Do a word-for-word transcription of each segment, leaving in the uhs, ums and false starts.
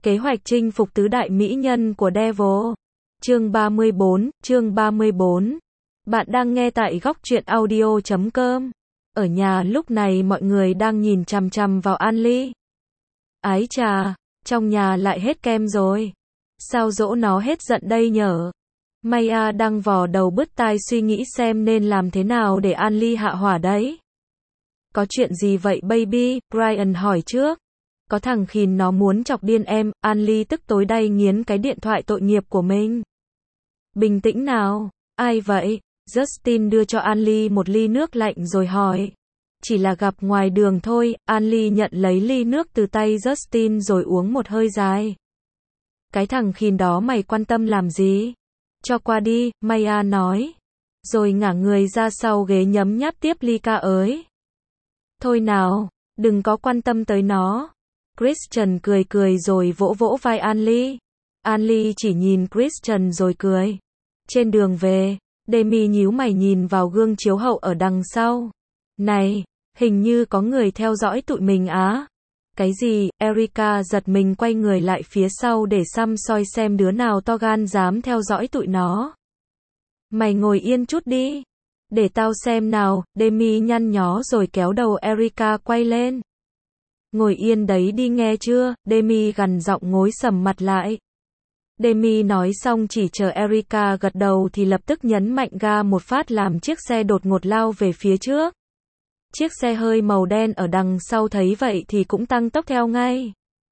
Kế hoạch chinh phục tứ đại mỹ nhân của Devil. Chương ba mươi bốn, chương ba mươi bốn. Bạn đang nghe tại góc truyện audio chấm com. Ở nhà lúc này mọi người đang nhìn chằm chằm vào An Ly. Ái chà, trong nhà lại hết kem rồi. Sao dỗ nó hết giận đây nhở? Maya đang vò đầu bứt tai suy nghĩ xem nên làm thế nào để An Ly hạ hỏa đấy. Có chuyện gì vậy baby? Brian hỏi trước. Có thằng khìn nó muốn chọc điên em. An Ly tức tối đay nghiến cái điện thoại tội nghiệp của mình. Bình tĩnh nào. Ai vậy? Justin đưa cho An Ly một ly nước lạnh rồi hỏi. Chỉ là gặp ngoài đường thôi. An Ly nhận lấy ly nước từ tay Justin rồi uống một hơi dài. Cái thằng khìn đó mày quan tâm làm gì? Cho qua đi, Maya nói. Rồi ngả người ra sau ghế nhấm nháp tiếp ly ca ới. Thôi nào, đừng có quan tâm tới nó. Christian cười cười rồi vỗ vỗ vai An Ly. An Ly chỉ nhìn Christian rồi cười. Trên đường về, Demi nhíu mày nhìn vào gương chiếu hậu ở đằng sau. Này, hình như có người theo dõi tụi mình á. Cái gì? Erica giật mình quay người lại phía sau để xăm soi xem đứa nào to gan dám theo dõi tụi nó. Mày ngồi yên chút đi. Để tao xem nào. Demi nhăn nhó rồi kéo đầu Erica quay lên. Ngồi yên đấy đi nghe chưa? Demi gằn giọng ngối sầm mặt lại. Demi nói xong chỉ chờ Erica gật đầu thì lập tức nhấn mạnh ga một phát làm chiếc xe đột ngột lao về phía trước. Chiếc xe hơi màu đen ở đằng sau thấy vậy thì cũng tăng tốc theo ngay.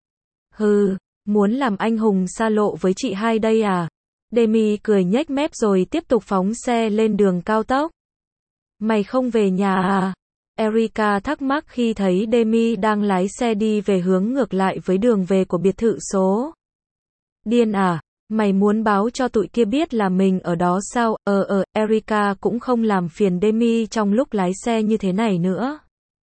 Hừ, muốn làm anh hùng xa lộ với chị hai đây à? Demi cười nhếch mép rồi tiếp tục phóng xe lên đường cao tốc. Mày không về nhà à? Erica thắc mắc khi thấy Demi đang lái xe đi về hướng ngược lại với đường về của biệt thự số. Điên à? Mày muốn báo cho tụi kia biết là mình ở đó sao? Ờ ờ, Erica cũng không làm phiền Demi trong lúc lái xe như thế này nữa.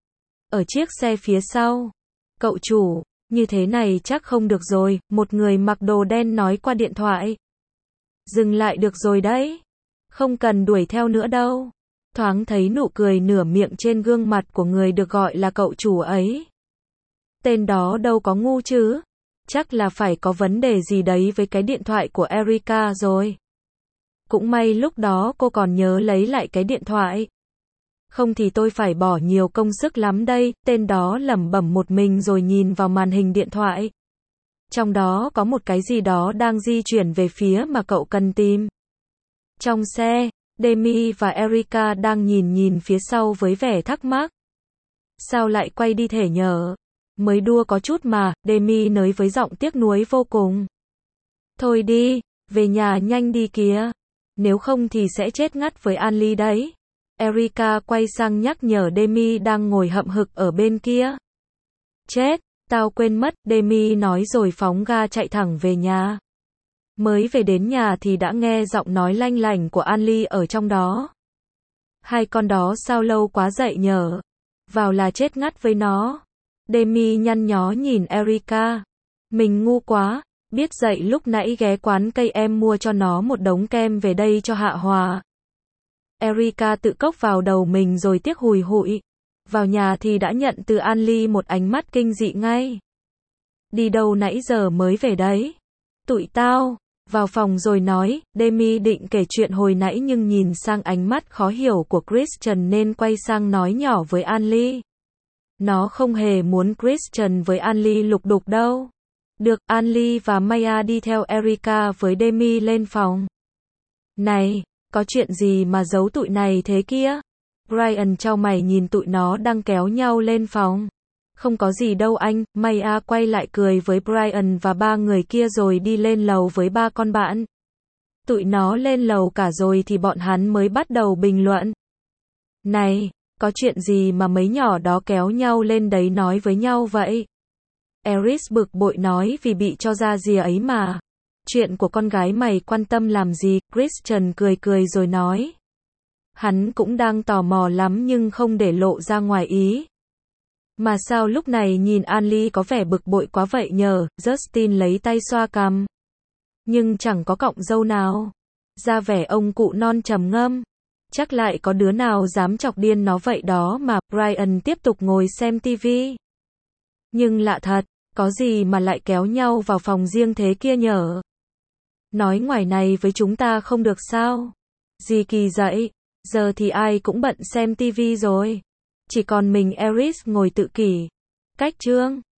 Ở chiếc xe phía sau. Cậu chủ, như thế này chắc không được rồi, một người mặc đồ đen nói qua điện thoại. Dừng lại được rồi đấy. Không cần đuổi theo nữa đâu. Thoáng thấy nụ cười nửa miệng trên gương mặt của người được gọi là cậu chủ ấy. Tên đó đâu có ngu chứ. Chắc là phải có vấn đề gì đấy với cái điện thoại của Erica rồi. Cũng may lúc đó cô còn nhớ lấy lại cái điện thoại. Không thì tôi phải bỏ nhiều công sức lắm đây. Tên đó lẩm bẩm một mình rồi nhìn vào màn hình điện thoại. Trong đó có một cái gì đó đang di chuyển về phía mà cậu cần tìm. Trong xe, Demi và Erica đang nhìn nhìn phía sau với vẻ thắc mắc. Sao lại quay đi thể nhở? Mới đua có chút mà, Demi nói với giọng tiếc nuối vô cùng. Thôi đi, về nhà nhanh đi kìa. Nếu không thì sẽ chết ngắt với An Ly đấy. Erica quay sang nhắc nhở Demi đang ngồi hậm hực ở bên kia. Chết, tao quên mất, Demi nói rồi phóng ga chạy thẳng về nhà. Mới về đến nhà thì đã nghe giọng nói lanh lảnh của An Ly ở trong đó. Hai con đó sao lâu quá dậy nhở? Vào là chết ngắt với nó. Demi nhăn nhó nhìn Erica. Mình ngu quá, biết dậy lúc nãy ghé quán cây em mua cho nó một đống kem về đây cho hạ hòa. Erica tự cốc vào đầu mình rồi tiếc hùi hụi. Vào nhà thì đã nhận từ An Ly một ánh mắt kinh dị ngay. Đi đâu nãy giờ mới về đấy? Tụi tao. Vào phòng rồi nói, Demi định kể chuyện hồi nãy nhưng nhìn sang ánh mắt khó hiểu của Christian nên quay sang nói nhỏ với An Ly. Nó không hề muốn Christian với An Ly lục đục đâu. Được, An Ly và Maya đi theo Erica với Demi lên phòng. Này, có chuyện gì mà giấu tụi này thế kia? Brian chau mày nhìn tụi nó đang kéo nhau lên phòng. Không có gì đâu anh. Maya quay lại cười với Brian và ba người kia rồi đi lên lầu với ba con bạn. Tụi nó lên lầu cả rồi thì bọn hắn mới bắt đầu bình luận. Này, có chuyện gì mà mấy nhỏ đó kéo nhau lên đấy nói với nhau vậy? Eris bực bội nói vì bị cho ra rìa ấy mà. Chuyện của con gái mày quan tâm làm gì? Christian cười cười rồi nói. Hắn cũng đang tò mò lắm nhưng không để lộ ra ngoài ý. Mà sao lúc này nhìn An Ly có vẻ bực bội quá vậy nhờ? Justin lấy tay xoa cằm. Nhưng chẳng có cọng râu nào. Ra vẻ ông cụ non trầm ngâm. Chắc lại có đứa nào dám chọc điên nó vậy đó mà. Brian tiếp tục ngồi xem tivi. Nhưng lạ thật, Có gì mà lại kéo nhau vào phòng riêng thế kia nhở? Nói ngoài này với chúng ta không được sao? Gì kỳ dậy? Giờ thì ai cũng bận xem tivi rồi. Chỉ còn mình Eris ngồi tự kỷ. Cách chương